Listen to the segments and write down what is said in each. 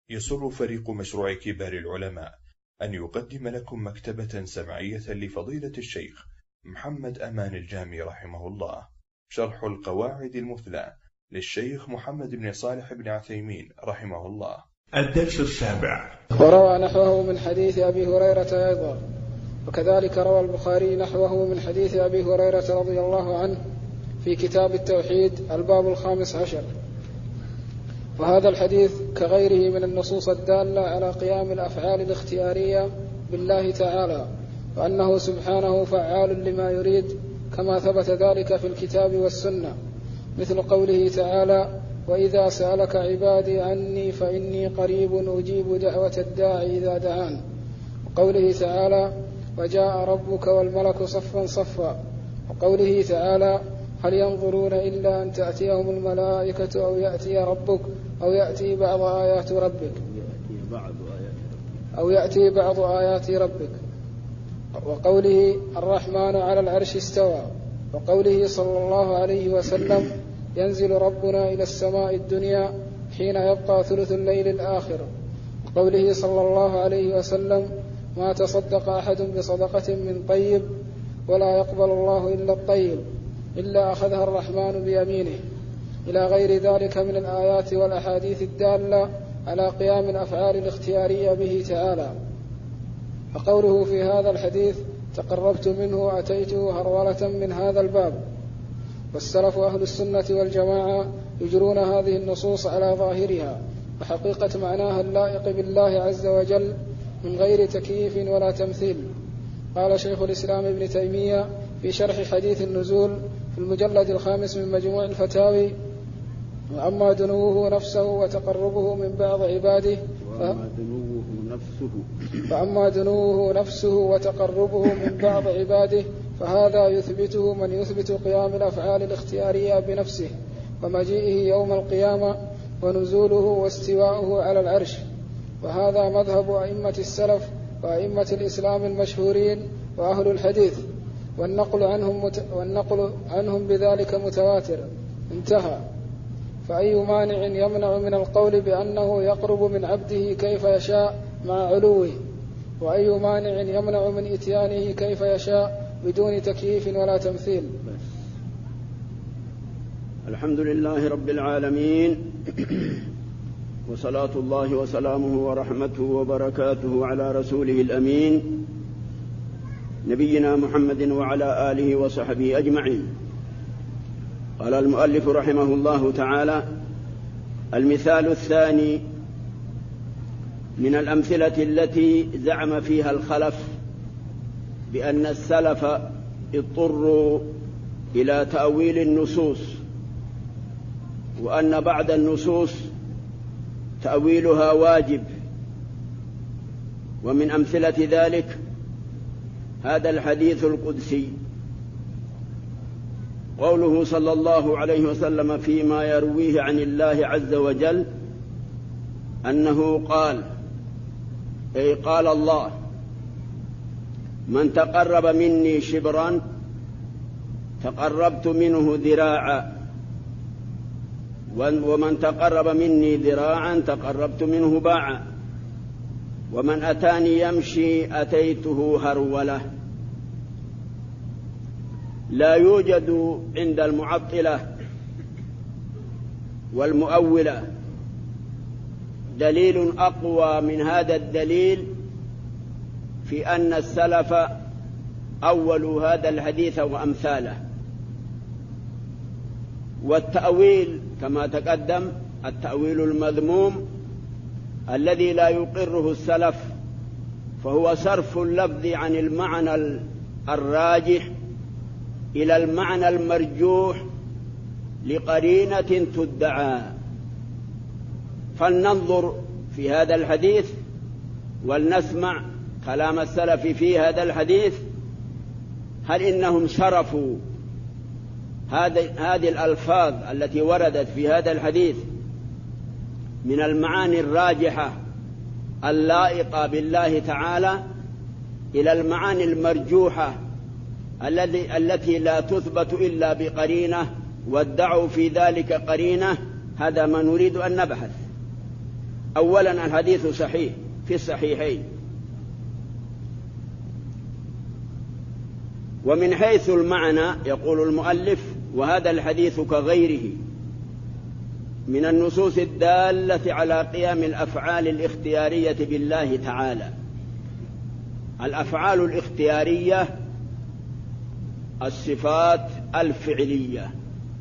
يسر فريق مشروع كبار العلماء أن يقدم لكم مكتبة سمعية لفضيلة الشيخ محمد أمان الجامي رحمه الله، شرح القواعد المثلى للشيخ محمد بن صالح بن عثيمين رحمه الله. الدرس السابع. وروى نحوه من حديث أبي هريرة أيضا، وكذلك روى البخاري نحوه من حديث أبي هريرة رضي الله عنه في كتاب التوحيد الباب 15. وهذا الحديث كغيره من النصوص الدالة على قيام الأفعال الاختيارية بالله تعالى، وأنه سبحانه فعال لما يريد، كما ثبت ذلك في الكتاب والسنة، مثل قوله تعالى: وإذا سألك عبادي عني فإني قريب أجيب دعوة الداعي إذا دعان، وقوله تعالى: وجاء ربك والملك صفا صفا، وقوله تعالى: هل ينظرون إلا أن تأتيهم الملائكة أو يأتي ربك أو يأتي بعض آيات ربك، وقوله: الرحمن على العرش استوى، وقوله صلى الله عليه وسلم: ينزل ربنا إلى السماء الدنيا حين يبقى ثلث الليل الآخر، وقوله صلى الله عليه وسلم: ما تصدق أحد بصدقة من طيب ولا يقبل الله إلا الطيب إلا أخذها الرحمن بيمينه، إلى غير ذلك من الآيات والأحاديث الدالة على قيام الأفعال الاختيارية به تعالى. فقوله في هذا الحديث: تقربت منه أتيته هرولة من هذا الباب. والسلف أهل السنة والجماعة يجرون هذه النصوص على ظاهرها وحقيقة معناها اللائق بالله عز وجل من غير تكييف ولا تمثيل. قال شيخ الإسلام ابن تيمية في شرح حديث النزول في المجلد 5 من مجموع الفتاوي: وأما دنوه نفسه وتقربه من بعض عباده فهذا يثبته من يثبت قيام الأفعال الاختيارية بنفسه، ومجيئه يوم القيامة، ونزوله واستواءه على العرش. وهذا مذهب أئمة السلف وأئمة الإسلام المشهورين وأهل الحديث، والنقل عنهم بذلك متواتر. انتهى. فأي مانع يمنع من القول بأنه يقرب من عبده كيف يشاء مع علوه، وأي مانع يمنع من إتيانه كيف يشاء بدون تكييف ولا تمثيل. الحمد لله رب العالمين، وصلاة الله وسلامه ورحمته وبركاته على رسوله الأمين نبينا محمد وعلى آله وصحبه أجمعين. قال المؤلف رحمه الله تعالى: المثال الثاني من الأمثلة التي زعم فيها الخلف بأن السلف اضطروا إلى تأويل النصوص، وأن بعض النصوص تأويلها واجب. ومن أمثلة ذلك هذا الحديث القدسي، قوله صلى الله عليه وسلم فيما يرويه عن الله عز وجل أنه قال، أي قال الله: من تقرب مني شبرا تقربت منه ذراعا، ومن تقرب مني ذراعا تقربت منه باعا، ومن أتاني يمشي أتيته هرولة. لا يوجد عند المعطلة والمؤولة دليل أقوى من هذا الدليل في أن السلف أولوا هذا الحديث وأمثاله. والتأويل كما تقدم التأويل المذموم الذي لا يقره السلف، فهو صرف اللفظ عن المعنى الراجح إلى المعنى المرجوح لقرينة تدعى. فلننظر في هذا الحديث ولنسمع كلام السلف في هذا الحديث، هل إنهم صرفوا هذه الألفاظ التي وردت في هذا الحديث من المعاني الراجحة اللائقة بالله تعالى إلى المعاني المرجوحة التي لا تثبت إلا بقرينة، وادعوا في ذلك قرينة؟ هذا ما نريد أن نبحث. أولا الحديث صحيح في الصحيحين، ومن حيث المعنى يقول المؤلف: وهذا الحديث كغيره من النصوص الدالة على قيام الأفعال الاختيارية بالله تعالى. الأفعال الاختيارية الصفات الفعلية.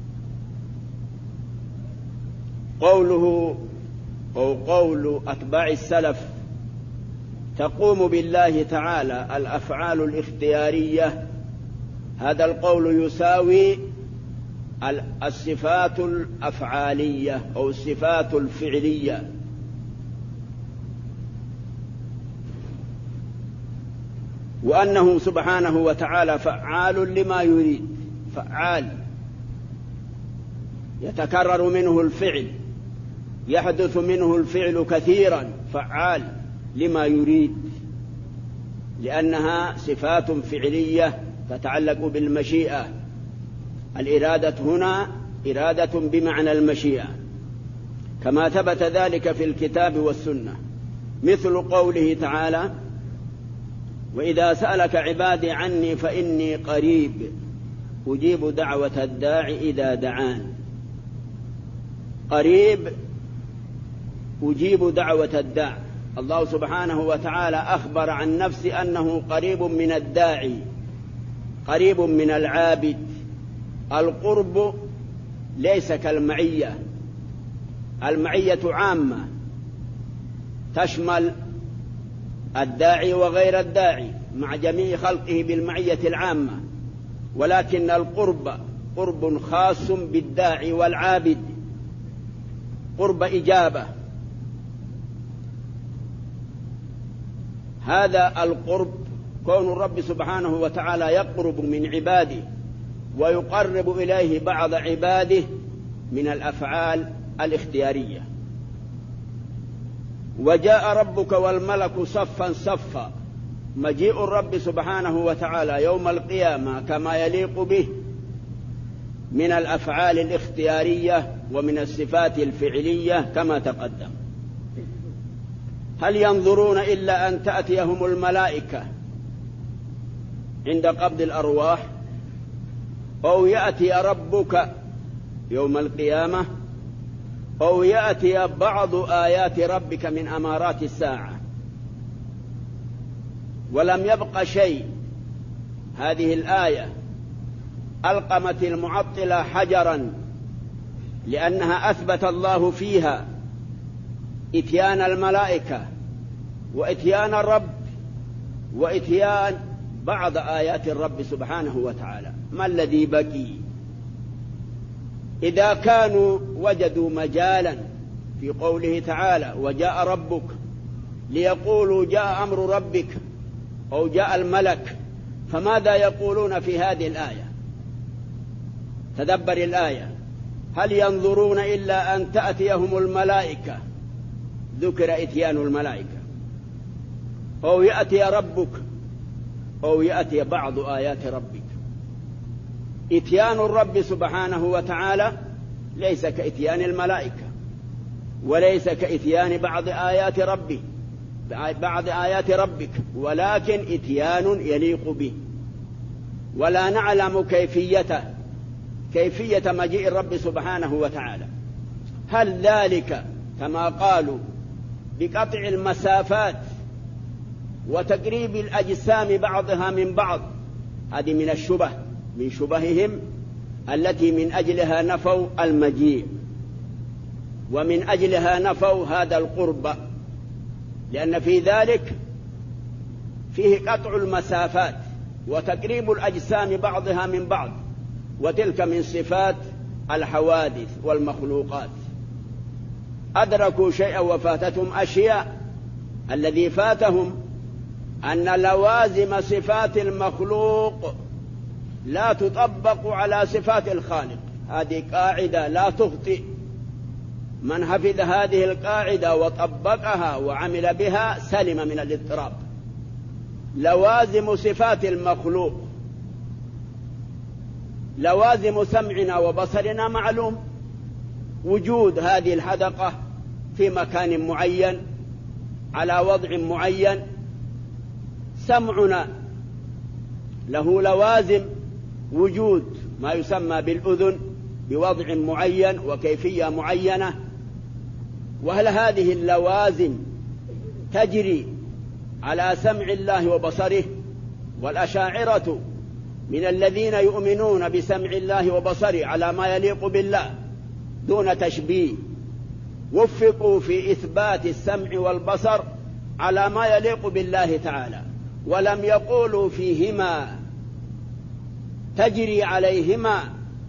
قوله أو قول أتباع السلف تقوم بالله تعالى الأفعال الاختيارية، هذا القول يساوي الصفات الأفعالية أو الصفات الفعلية. وأنه سبحانه وتعالى فعال لما يريد، فعال يتكرر منه الفعل، يحدث منه الفعل كثيرا، فعال لما يريد، لأنها صفات فعلية تتعلق بالمشيئة. الإرادة هنا إرادة بمعنى المشيئة، كما ثبت ذلك في الكتاب والسنة، مثل قوله تعالى: وإذا سألك عبادي عني فإني قريب أجيب دعوة الداع إذا دعان. قريب أجيب دعوة الداع. الله سبحانه وتعالى أخبر عن نفسه أنه قريب من الداعي، قريب من العابد. القرب ليس كالمعية، المعية عامة تشمل الداعي وغير الداعي مع جميع خلقه بالمعية العامة، ولكن القرب قرب خاص بالداعي والعابد، قرب إجابة. هذا القرب كون الرب سبحانه وتعالى يقرب من عباده ويقرب إليه بعض عباده من الأفعال الاختيارية. وجاء ربك والملك صفا صفا، مجيء الرب سبحانه وتعالى يوم القيامة كما يليق به من الأفعال الاختيارية ومن الصفات الفعلية كما تقدم. هل ينظرون إلا أن تأتيهم الملائكة عند قبض الأرواح، أو يأتي ربك يوم القيامة، أو يأتي بعض آيات ربك من أمارات الساعة؟ ولم يبق شيء. هذه الآية ألقمت المعطلة حجرا، لأنها أثبت الله فيها إتيان الملائكة وإتيان الرب وإتيان بعض آيات الرب سبحانه وتعالى. ما الذي بقي؟ إذا كانوا وجدوا مجالا في قوله تعالى: وجاء ربك، ليقولوا جاء أمر ربك أو جاء الملك، فماذا يقولون في هذه الآية؟ تدبر الآية: هل ينظرون إلا أن تأتيهم الملائكة، ذكر إتيان الملائكة، أو يأتي ربك، أو يأتي بعض آيات ربك. إتيان الرب سبحانه وتعالى ليس كإتيان الملائكة، وليس كإتيان بعض آيات ربه، بعض آيات ربك، ولكن إتيان يليق به. ولا نعلم كيفية مجيء الرب سبحانه وتعالى. هل ذلك كما قالوا بقطع المسافات وتقريب الأجسام بعضها من بعض؟ هذه من الشبه، من شبههم التي من أجلها نفوا المجيء، ومن أجلها نفوا هذا القرب، لأن في ذلك فيه قطع المسافات وتقريب الأجسام بعضها من بعض، وتلك من صفات الحوادث والمخلوقات. أدركوا شيئا وفاتتهم أشياء. الذي فاتهم أن لوازم صفات المخلوق لا تطبق على صفات الخالق. هذه قاعدة لا تخطئ. من حفظ هذه القاعدة وطبقها وعمل بها سلم من الاضطراب. لوازم صفات المخلوق، لوازم سمعنا وبصرنا معلوم. وجود هذه الحدقة في مكان معين على وضع معين. سمعنا له لوازم وجود ما يسمى بالأذن بوضع معين وكيفية معينة، وهل هذه اللوازم تجري على سمع الله وبصره؟ والأشاعرة من الذين يؤمنون بسمع الله وبصره على ما يليق بالله دون تشبيه، وفقوا في إثبات السمع والبصر على ما يليق بالله تعالى، ولم يقولوا فيهما تجري عليهما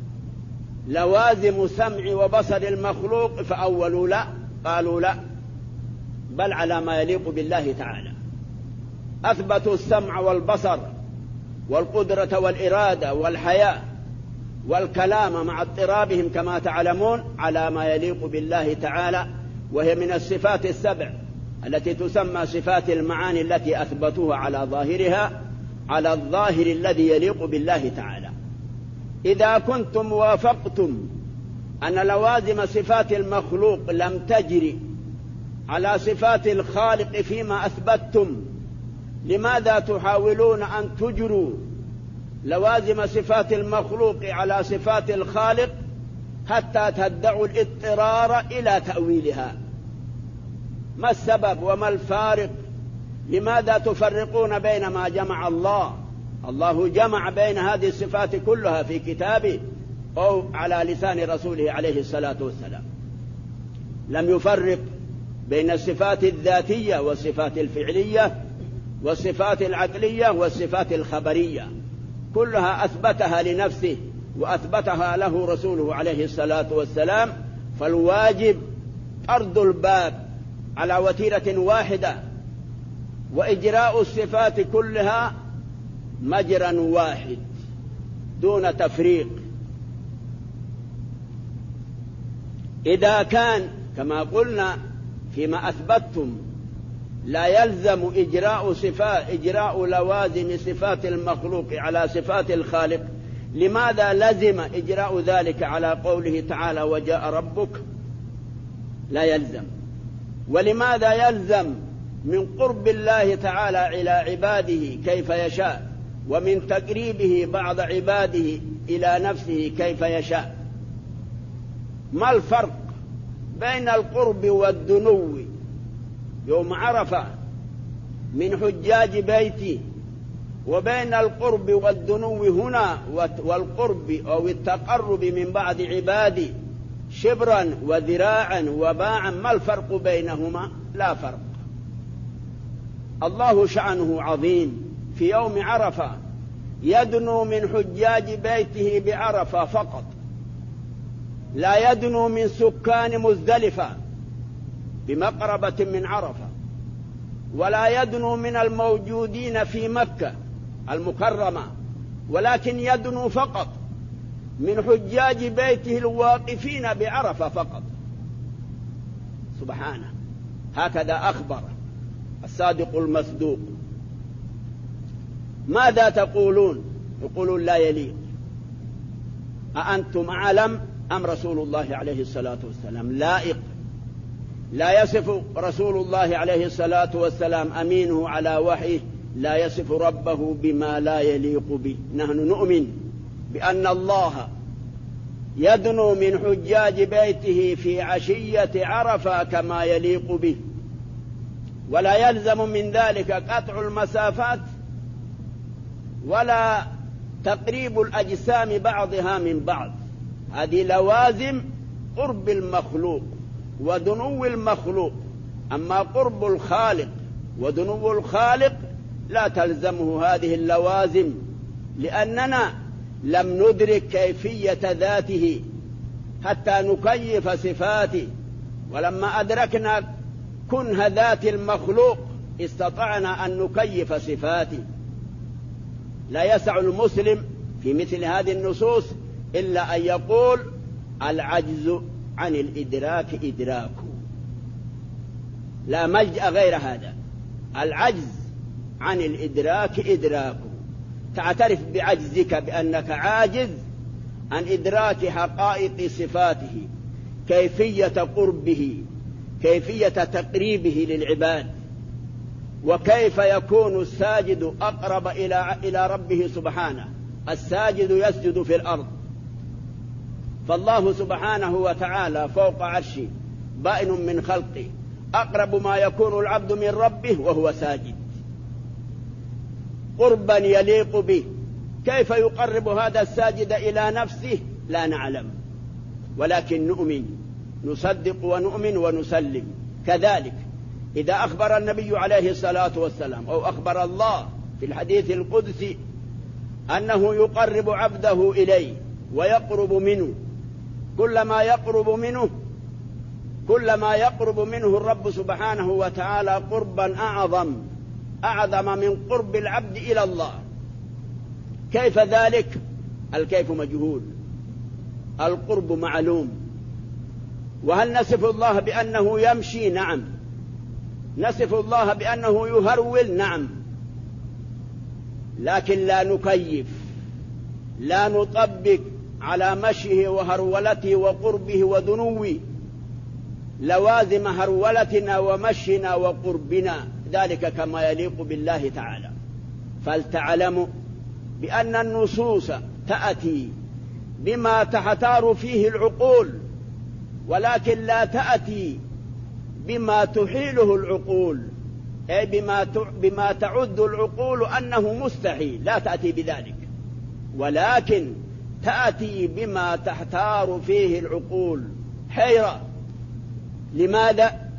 لوازم سمع وبصر المخلوق فأولوا لا، قالوا لا، بل على ما يليق بالله تعالى. أثبتوا السمع والبصر والقدرة والإرادة والحياة والكلام مع اضطرابهم كما تعلمون على ما يليق بالله تعالى، وهي من الصفات السبع التي تسمى صفات المعاني التي أثبتوها على ظاهرها على الظاهر الذي يليق بالله تعالى. إذا كنتم وافقتم أن لوازم صفات المخلوق لم تجري على صفات الخالق فيما أثبتتم، لماذا تحاولون أن تجروا لوازم صفات المخلوق على صفات الخالق حتى تدعوا الاضطرار إلى تأويلها؟ ما السبب وما الفارق؟ لماذا تفرقون بين ما جمع الله؟ الله جمع بين هذه الصفات كلها في كتابه أو على لسان رسوله عليه الصلاة والسلام، لم يفرق بين الصفات الذاتية والصفات الفعلية والصفات العقلية والصفات الخبرية، كلها أثبتها لنفسه وأثبتها له رسوله عليه الصلاة والسلام. فالواجب أرض الباب على وتيرة واحدة وإجراء الصفات كلها مجرى واحد دون تفريق. إذا كان كما قلنا فيما أثبتتم لا يلزم إجراء لوازم صفات المخلوق على صفات الخالق، لماذا لزم إجراء ذلك على قوله تعالى وجاء ربك؟ لا يلزم. ولماذا يلزم من قرب الله تعالى إلى عباده كيف يشاء ومن تقريبه بعض عباده إلى نفسه كيف يشاء؟ ما الفرق بين القرب والدنو يوم عرفة من حجاج بيتي وبين القرب والدنو هنا والقرب أو التقرب من بعض عبادي شبرا وذراعا وباعا؟ ما الفرق بينهما؟ لا فرق. الله شأنه عظيم في يوم عرفة يدنو من حجاج بيته بعرفة فقط، لا يدنو من سكان مزدلفة بمقربة من عرفة، ولا يدنو من الموجودين في مكة المكرمة، ولكن يدنو فقط من حجاج بيته الواقفين بعرفة فقط. سبحانه، هكذا أخبر الصادق المصدوق. ماذا تقولون؟ يقولون لا يليق. أأنتم أعلم أم رسول الله عليه الصلاة والسلام؟ لائق. لا يصف رسول الله عليه الصلاة والسلام أمينه على وحيه لا يصف ربه بما لا يليق به. نحن نؤمن بأن الله يدنو من حجاج بيته في عشية عرفة كما يليق به، ولا يلزم من ذلك قطع المسافات ولا تقريب الأجسام بعضها من بعض. هذه لوازم قرب المخلوق ودنو المخلوق. أما قرب الخالق ودنو الخالق لا تلزمه هذه اللوازم، لأننا لم ندرك كيفية ذاته حتى نكيف صفاته، ولما أدركنا كنه ذات المخلوق استطعنا أن نكيف صفاته. لا يسع المسلم في مثل هذه النصوص إلا أن يقول العجز عن الإدراك إدراكه، لا ملجأ غير هذا. العجز عن الإدراك إدراكه، تعترف بعجزك بأنك عاجز عن إدراك حقائق صفاته، كيفية قربه، كيفية تقريبه للعباد، وكيف يكون الساجد أقرب إلى ربه سبحانه. الساجد يسجد في الأرض، فالله سبحانه وتعالى فوق عرشه بائن من خلقه، أقرب ما يكون العبد من ربه وهو ساجد، قربا يليق به. كيف يقرب هذا الساجد إلى نفسه لا نعلم، ولكن نؤمن، نصدق ونؤمن ونسلم. كذلك إذا أخبر النبي عليه الصلاة والسلام أو أخبر الله في الحديث القدسي أنه يقرب عبده إليه ويقرب منه، كلما يقرب منه الرب سبحانه وتعالى قربا أعظم من قرب العبد إلى الله. كيف ذلك؟ الكيف مجهول، القرب معلوم. وهل نصف الله بأنه يمشي؟ نعم. نصف الله بأنه يهرول؟ نعم. لكن لا نكيف، لا نطبق على مشيه وهرولته وقربه ودنوه لوازم هرولتنا ومشينا وقربنا، ذلك كما يليق بالله تعالى. فلتعلموا بأن النصوص تأتي بما تحتار فيه العقول، ولكن لا تأتي بما تحيله العقول، أي بما تعد العقول أنه مستحيل، لا تأتي بذلك، ولكن تأتي بما تحتار فيه العقول حيرة. لماذا؟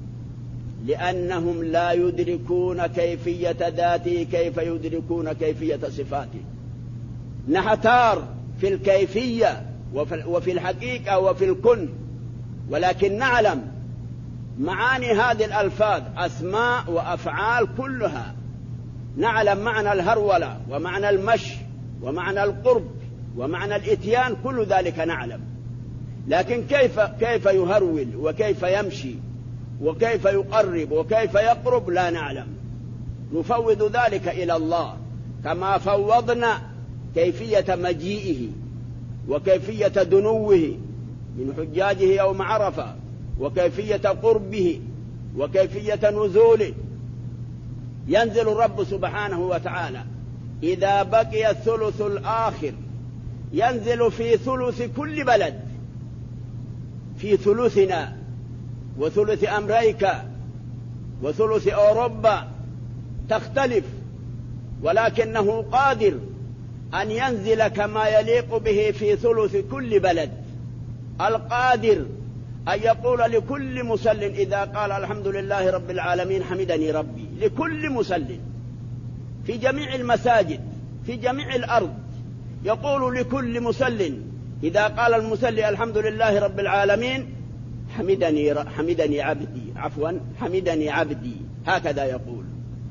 لأنهم لا يدركون كيفية ذاته كيف يدركون كيفية صفاته. نحتار في الكيفية وفي الحقيقة وفي الكن، ولكن نعلم معاني هذه الألفاظ، أسماء وأفعال كلها. نعلم معنى الهرولة ومعنى المشي ومعنى القرب ومعنى الإتيان، كل ذلك نعلم. لكن كيف يهرول وكيف يمشي وكيف يقرب وكيف يقرب لا نعلم. نفوض ذلك إلى الله، كما فوضنا كيفية مجيئه وكيفية دنوه من حجاجه يوم عرفة، وكيفية قربه وكيفية نزوله. ينزل الرب سبحانه وتعالى إذا بقي الثلث الآخر، ينزل في ثلث كل بلد، في ثلثنا وثلث أمريكا وثلث أوروبا تختلف، ولكنه قادر أن ينزل كما يليق به في ثلث كل بلد. القادر أن يقول لكل مسل إذا قال الحمد لله رب العالمين حمدني ربي، لكل مسل في جميع المساجد في جميع الأرض، يقول لكل مسل إذا قال المسلي الحمد لله رب العالمين حمدني عبدي، هكذا يقول.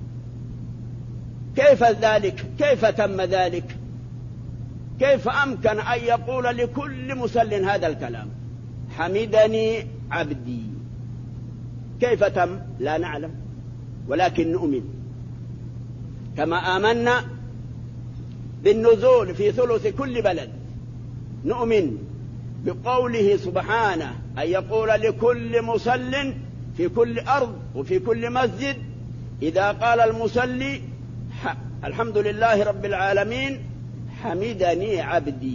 كيف ذلك؟ كيف تم ذلك؟ كيف أمكن أن يقول لكل مسل هذا الكلام حمدني عبدي؟ كيف تم؟ لا نعلم، ولكن نؤمن كما آمنا بالنزول في ثلث كل بلد. نؤمن بقوله سبحانه أن يقول لكل مسل في كل أرض وفي كل مسجد إذا قال المسلي الحمد لله رب العالمين حمدني عبدي.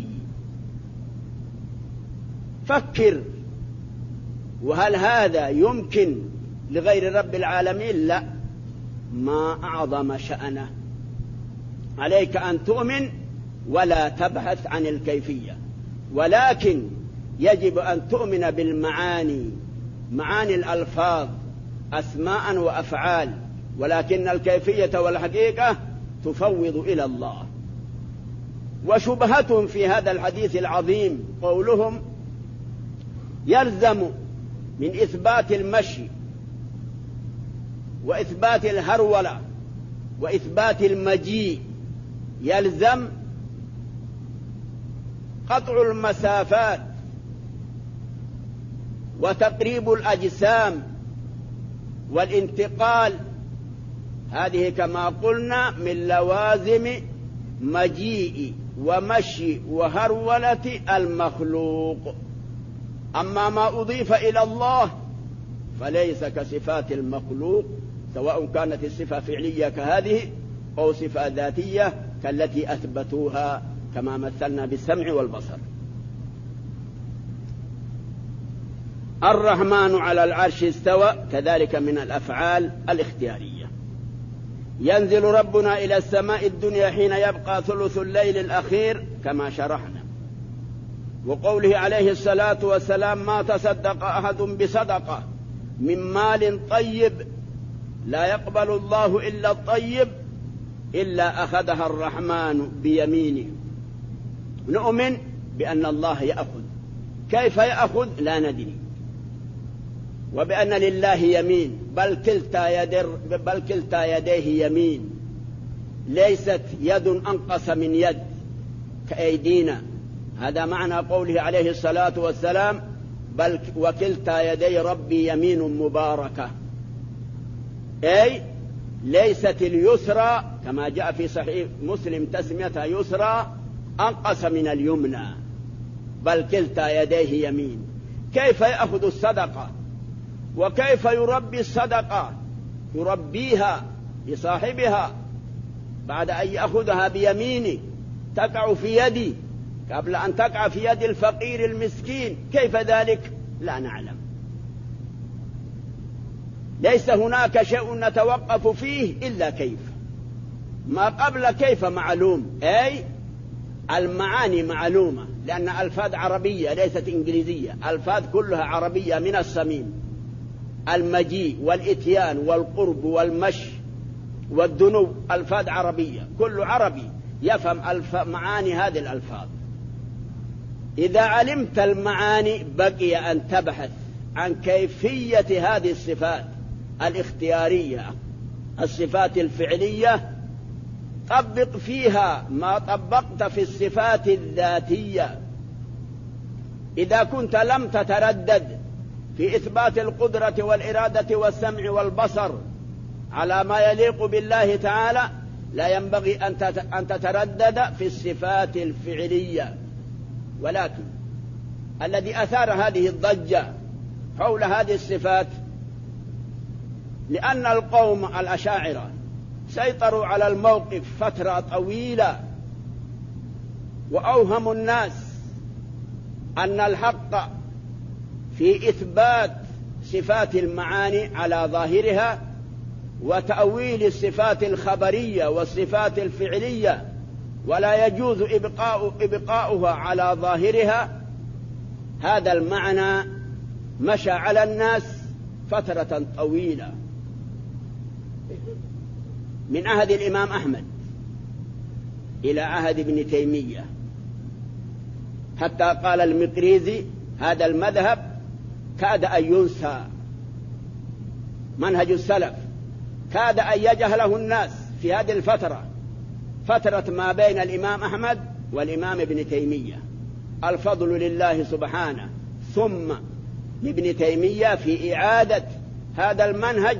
فكر، وهل هذا يمكن لغير رب العالمين؟ لا، ما أعظم شأنه. عليك أن تؤمن ولا تبحث عن الكيفية، ولكن يجب أن تؤمن بالمعاني، معاني الألفاظ أسماء وأفعال، ولكن الكيفية والحقيقة تفوض إلى الله. وشبهتهم في هذا الحديث العظيم قولهم يلزم من إثبات المشي وإثبات الهرولة وإثبات المجيء يلزم قطع المسافات وتقريب الأجسام والانتقال. هذه كما قلنا من لوازم مجيء ومشي وهرولة المخلوق. أما ما أضيف إلى الله فليس كصفات المخلوق، سواء كانت الصفة فعلية كهذه أو صفة ذاتية كالتي أثبتوها كما مثلنا بالسمع والبصر. الرحمن على العرش استوى كذلك من الأفعال الاختيارية. ينزل ربنا إلى السماء الدنيا حين يبقى ثلث الليل الأخير كما شرحنا. وقوله عليه الصلاة والسلام: ما تصدق أحد بصدقة من مال طيب لا يقبل الله إلا الطيب إلا أخذها الرحمن بيمينه. نؤمن بأن الله يأخذ، كيف يأخذ لا ندري، وبأن لله يمين، بل كلتا يديه يمين، ليست يد أنقص من يد كأيدينا. هذا معنى قوله عليه الصلاة والسلام: بل وكلتا يدي ربي يمين مباركة، أي ليست اليسرى كما جاء في صحيح مسلم تسميتها يسرى أنقص من اليمنى، بل كلتا يديه يمين. كيف يأخذ الصدقة وكيف يربي الصدقة؟ يربيها لصاحبها بعد أن يأخذها بيمينه، تقع في يدي قبل أن تقع في يد الفقير المسكين. كيف ذلك؟ لا نعلم. ليس هناك شيء نتوقف فيه إلا كيف. ما قبل كيف معلوم، أي المعاني معلومة، لأن ألفاظ عربية ليست إنجليزية، ألفاظ كلها عربية من الصميم. المجيء والإتيان والقرب والمشي والدنو ألفاظ عربية، كل عربي يفهم معاني هذه الألفاظ. إذا علمت المعاني بقي أن تبحث عن كيفية هذه الصفات الاختيارية، الصفات الفعلية، طبق فيها ما طبقت في الصفات الذاتية. إذا كنت لم تتردد في إثبات القدرة والإرادة والسمع والبصر على ما يليق بالله تعالى، لا ينبغي أن تتردد في الصفات الفعلية. ولكن الذي أثار هذه الضجة حول هذه الصفات لأن القوم الأشاعرة سيطروا على الموقف فترة طويلة، وأوهموا الناس أن الحق في إثبات صفات المعاني على ظاهرها وتأويل الصفات الخبرية والصفات الفعلية، ولا يجوز إبقاؤها على ظاهرها. هذا المعنى مشى على الناس فترة طويلة من عهد الإمام أحمد إلى عهد ابن تيمية، حتى قال المقريزي: هذا المذهب كاد أن ينسى، منهج السلف كاد أن يجهله الناس في هذه الفترة، فترة ما بين الإمام أحمد والإمام ابن تيمية. الفضل لله سبحانه ثم لابن تيمية في إعادة هذا المنهج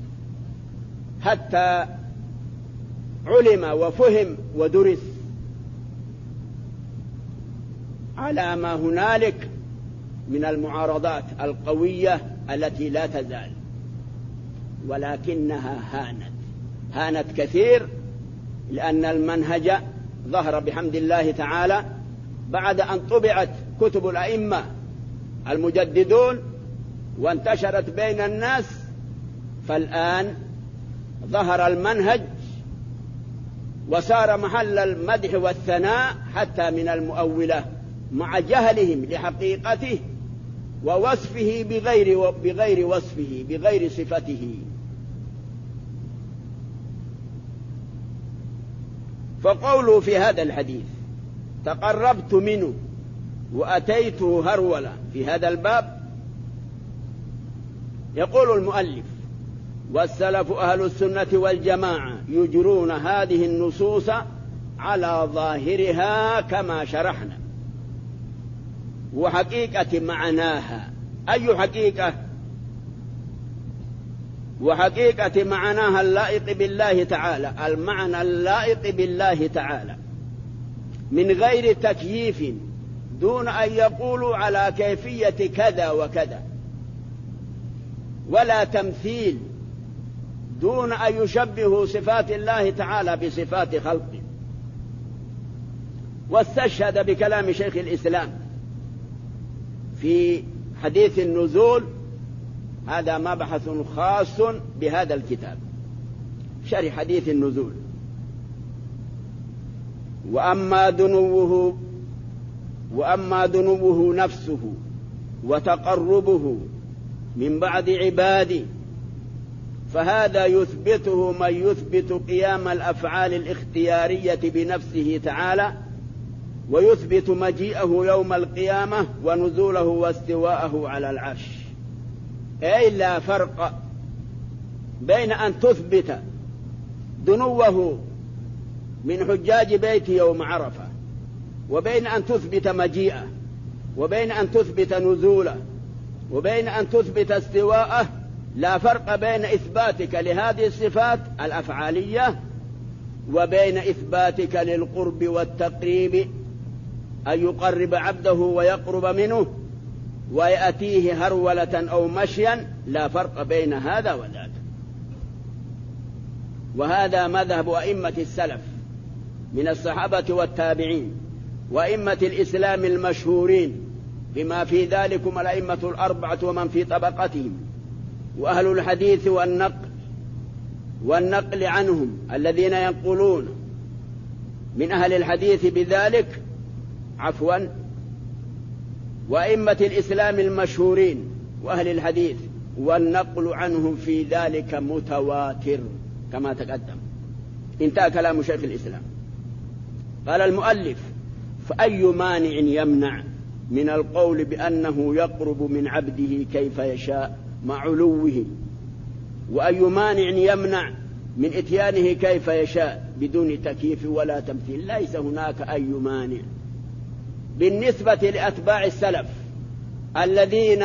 حتى علم وفهم ودرس على ما هنالك من المعارضات القوية التي لا تزال، ولكنها هانت كثير، لأن المنهج ظهر بحمد الله تعالى بعد أن طبعت كتب الأئمة المجددون وانتشرت بين الناس. فالآن ظهر المنهج وصار محل المدح والثناء حتى من المؤولة مع جهلهم لحقيقته ووصفه بغير وصفه، بغير صفته. فقولوا في هذا الحديث: تقربت منه وأتيته هرولة، في هذا الباب يقول المؤلف: والسلف أهل السنة والجماعة يجرون هذه النصوص على ظاهرها كما شرحنا. وحقيقة معناها، أي حقيقة؟ وحقيقة معناها اللائق بالله تعالى، المعنى اللائق بالله تعالى من غير تكييف، دون أن يقولوا على كيفية كذا وكذا. ولا تمثيل، دون أن يشبهوا صفات الله تعالى بصفات خلقه. واستشهد بكلام شيخ الإسلام في حديث النزول، هذا مبحث خاص بهذا الكتاب، شرح حديث النزول. وأما دنوه نفسه وتقربه من بعد عباده فهذا يثبته من يثبت قيام الأفعال الاختيارية بنفسه تعالى، ويثبت مجيئه يوم القيامة ونزوله واستواءه على العرش. أي لا فرق بين أن تثبت دنوه من حجاج بيته يوم عرفة، وبين أن تثبت مجيئه، وبين أن تثبت نزوله، وبين أن تثبت استواءه. لا فرق بين إثباتك لهذه الصفات الأفعالية وبين إثباتك للقرب والتقريب، أن يقرب عبده ويقرب منه ويأتيه هرولة أو مشيا، لا فرق بين هذا وذاك. وهذا مذهب أئمة السلف من الصحابة والتابعين وأئمة الإسلام المشهورين، بما في ذلكم الأئمة الأربعة ومن في طبقتهم، وأهل الحديث والنقل عنهم الذين ينقلون من أهل الحديث بذلك، وأئمة الإسلام المشهورين وأهل الحديث، والنقل عنهم في ذلك متواتر كما تقدم. انتهى كلام شيخ الإسلام. قال المؤلف: فأي مانع يمنع من القول بأنه يقرب من عبده كيف يشاء مع علوه، وأي مانع يمنع من إتيانه كيف يشاء بدون تكييف ولا تمثيل؟ ليس هناك أي مانع. بالنسبة لأتباع السلف الذين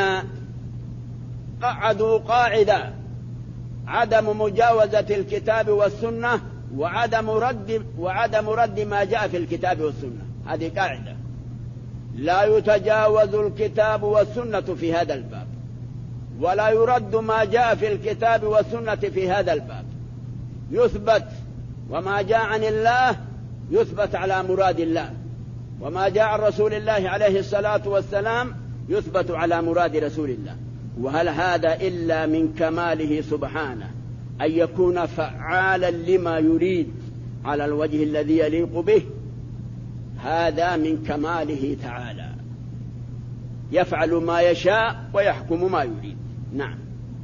قعدوا قاعدة عدم مجاوزة الكتاب والسنة وعدم رد ما جاء في الكتاب والسنة، هذه قاعدة لا يتجاوز الكتاب والسنة في هذا الباب، ولا يرد ما جاء في الكتاب والسنة في هذا الباب. يثبت وما جاء عن الله يثبت على مراد الله، وما جاء عن رسول الله عليه الصلاة والسلام يثبت على مراد رسول الله. وهل هذا إلا من كماله سبحانه أن يكون فعالا لما يريد على الوجه الذي يليق به؟ هذا من كماله تعالى، يفعل ما يشاء ويحكم ما يريد. نعم.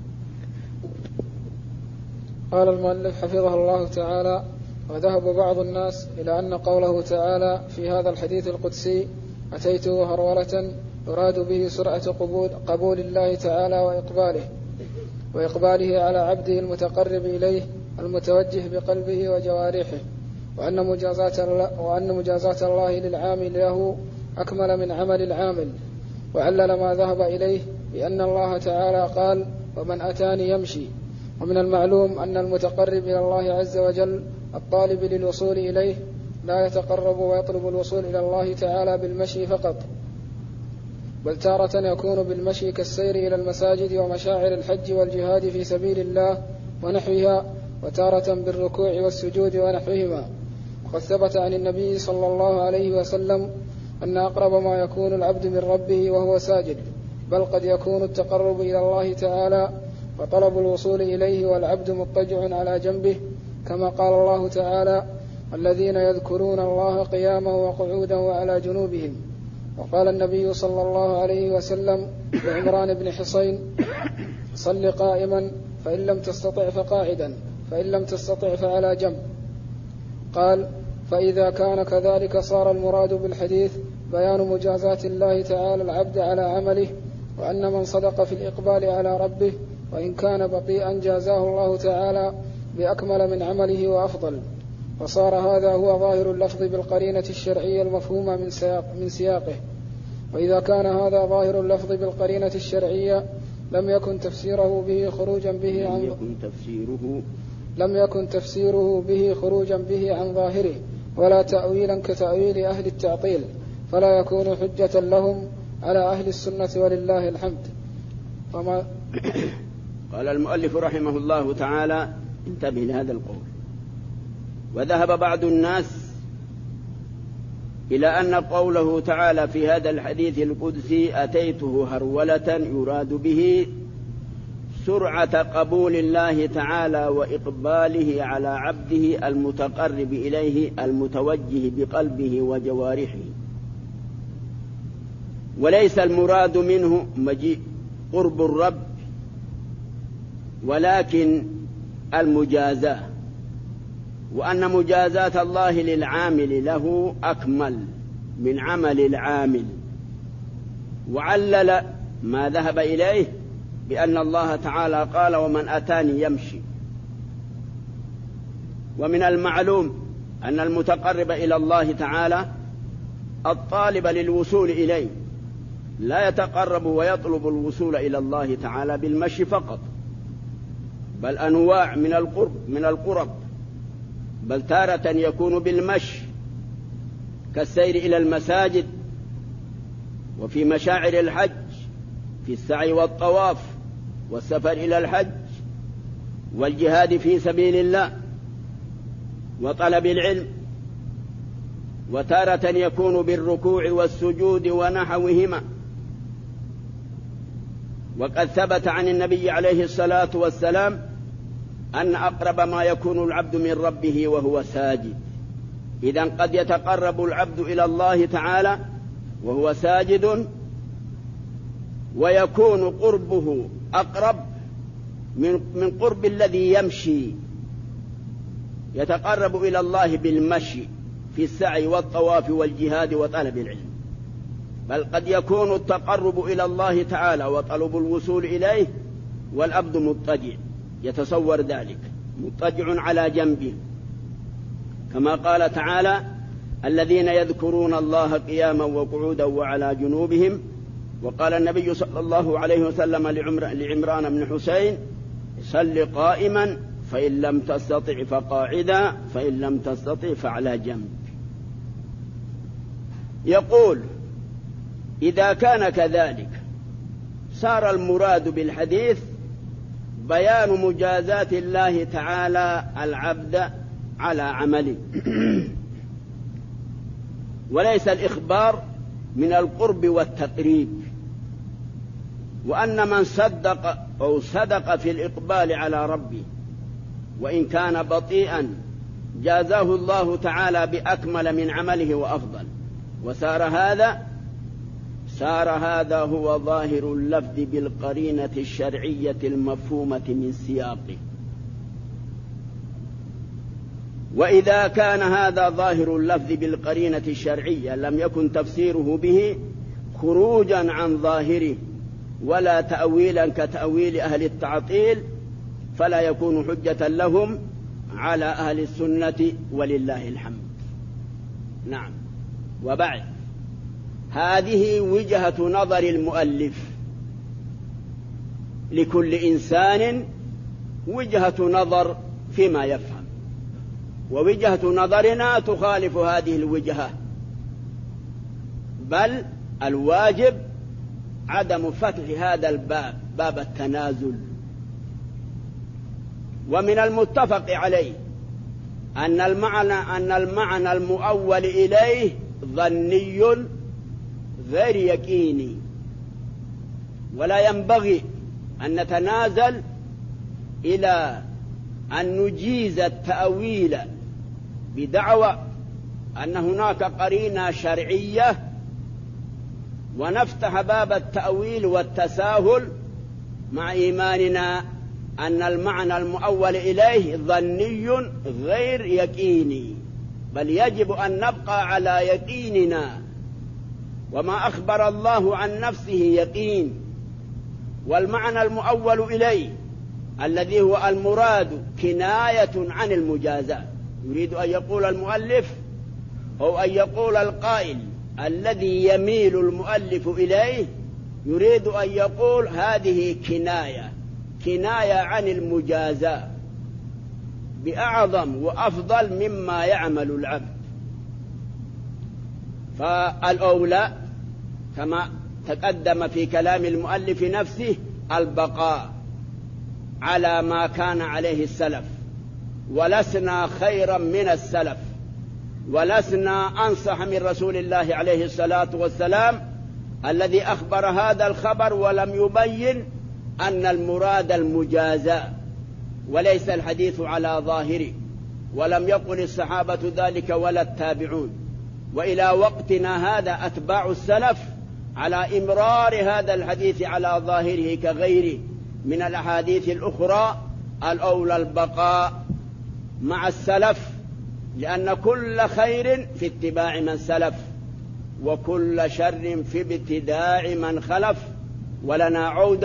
قال المؤلف حفظه الله تعالى: وذهب بعض الناس إلى أن قوله تعالى في هذا الحديث القدسي أتيته هرولة يراد به سرعة قبول الله تعالى وإقباله على عبده المتقرب إليه المتوجه بقلبه وجوارحه، وأن مجازات الله للعامل له أكمل من عمل العامل. وعلل ما ذهب إليه بأن الله تعالى قال: ومن أتاني يمشي. ومن المعلوم أن المتقرب إلى الله عز وجل الطالب للوصول إليه لا يتقرب ويطلب الوصول إلى الله تعالى بالمشي فقط، بل تارة يكون بالمشي كالسير إلى المساجد ومشاعر الحج والجهاد في سبيل الله ونحوها، وتارة بالركوع والسجود ونحوهما. وقد ثبت عن النبي صلى الله عليه وسلم أن أقرب ما يكون العبد من ربه وهو ساجد، بل قد يكون التقرب إلى الله تعالى وطلب الوصول إليه والعبد مضطجع على جنبه، كما قال الله تعالى: الذين يذكرون الله قياما وقعودا وعلى جنوبهم. وقال النبي صلى الله عليه وسلم لعمران بن حصين: صل قائما فإن لم تستطع فقاعدا فإن لم تستطع فعلى جنب. قال: فإذا كان كذلك صار المراد بالحديث بيان مجازات الله تعالى العبد على عمله، وأن من صدق في الإقبال على ربه وإن كان بطيئا جازاه الله تعالى بأكمل من عمله وأفضل. وصار هذا هو ظاهر اللفظ بالقرينة الشرعية المفهومة من سياقه. وإذا كان هذا ظاهر اللفظ بالقرينة الشرعية لم يكن تفسيره به خروجا به عن ظاهره، ولا تأويلا كتأويل أهل التعطيل، فلا يكون حجة لهم على أهل السنة ولله الحمد. قال المؤلف رحمه الله تعالى: انتبه لهذا القول. وذهب بعض الناس إلى أن قوله تعالى في هذا الحديث القدسي: أتيته هرولة، يراد به سرعة قبول الله تعالى وإقباله على عبده المتقرب إليه المتوجه بقلبه وجوارحه، وليس المراد منه مجيء قرب الرب، ولكن المجازاة، وأن مجازاة الله للعامل له أكمل من عمل العامل. وعلل ما ذهب إليه بأن الله تعالى قال: ومن أتاني يمشي. ومن المعلوم أن المتقرب إلى الله تعالى الطالب للوصول إليه لا يتقرب ويطلب الوصول إلى الله تعالى بالمشي فقط، بل أنواع من القرب، بل تارة يكون بالمشي كالسير إلى المساجد، وفي مشاعر الحج في السعي والطواف والسفر إلى الحج والجهاد في سبيل الله وطلب العلم، وتارة يكون بالركوع والسجود ونحوهما. وقد ثبت عن النبي عليه الصلاة والسلام أن أقرب ما يكون العبد من ربه وهو ساجد. إذن قد يتقرب العبد إلى الله تعالى وهو ساجد، ويكون قربه أقرب من قرب الذي يمشي، يتقرب إلى الله بالمشي في السعي والطواف والجهاد وطلب العلم. بل قد يكون التقرب إلى الله تعالى وطلب الوصول إليه والعبد مضطجع، يتصور ذلك مضطجع على جنبه، كما قال تعالى: الذين يذكرون الله قياما وقعودا وعلى جنوبهم. وقال النبي صلى الله عليه وسلم لعمران بن حسين: صل قائما، فإن لم تستطع فقاعدا، فإن لم تستطع فعلى جنب. يقول: إذا كان كذلك صار المراد بالحديث بيان مجازاة الله تعالى العبد على عمله، وليس الإخبار من القرب والتقريب. وأن من صدق أو صدق في الإقبال على ربه وإن كان بطيئا جازاه الله تعالى بأكمل من عمله وأفضل. وصار هذا هو ظاهر اللفظ بالقرينة الشرعية المفهومة من سياقه. وإذا كان هذا ظاهر اللفظ بالقرينة الشرعية لم يكن تفسيره به خروجا عن ظاهره ولا تأويلا كتأويل أهل التعطيل، فلا يكون حجة لهم على أهل السنة ولله الحمد. نعم. وبعد، هذه وجهة نظر المؤلف. لكل إنسان وجهة نظر فيما يفهم، ووجهة نظرنا تخالف هذه الوجهة، بل الواجب عدم فتح هذا الباب، باب التنازل. ومن المتفق عليه أن المعنى المؤول إليه ظني غير يقيني، ولا ينبغي أن نتنازل إلى أن نجيز التأويل بدعوى أن هناك قرينة شرعية ونفتح باب التأويل والتساهل، مع إيماننا أن المعنى المؤول إليه ظني غير يقيني، بل يجب أن نبقى على يقيننا. وما أخبر الله عن نفسه يقين، والمعنى المؤول إليه الذي هو المراد كناية عن المجازاة. يريد أن يقول المؤلف أو أن يقول القائل الذي يميل المؤلف إليه، يريد أن يقول هذه كناية عن المجازاة بأعظم وأفضل مما يعمل العبد. فالأولى كما تقدم في كلام المؤلف نفسه البقاء على ما كان عليه السلف، ولسنا خيرا من السلف، ولسنا أنصح من رسول الله عليه الصلاة والسلام الذي أخبر هذا الخبر ولم يبين أن المراد المجازاة وليس الحديث على ظاهره، ولم يقل الصحابة ذلك ولا التابعون. وإلى وقتنا هذا أتباع السلف على إمرار هذا الحديث على ظاهره كغيره من الأحاديث الأخرى، الأولى البقاء مع السلف، لأن كل خير في اتباع من سلف، وكل شر في ابتداع من خلف، ولنا عودة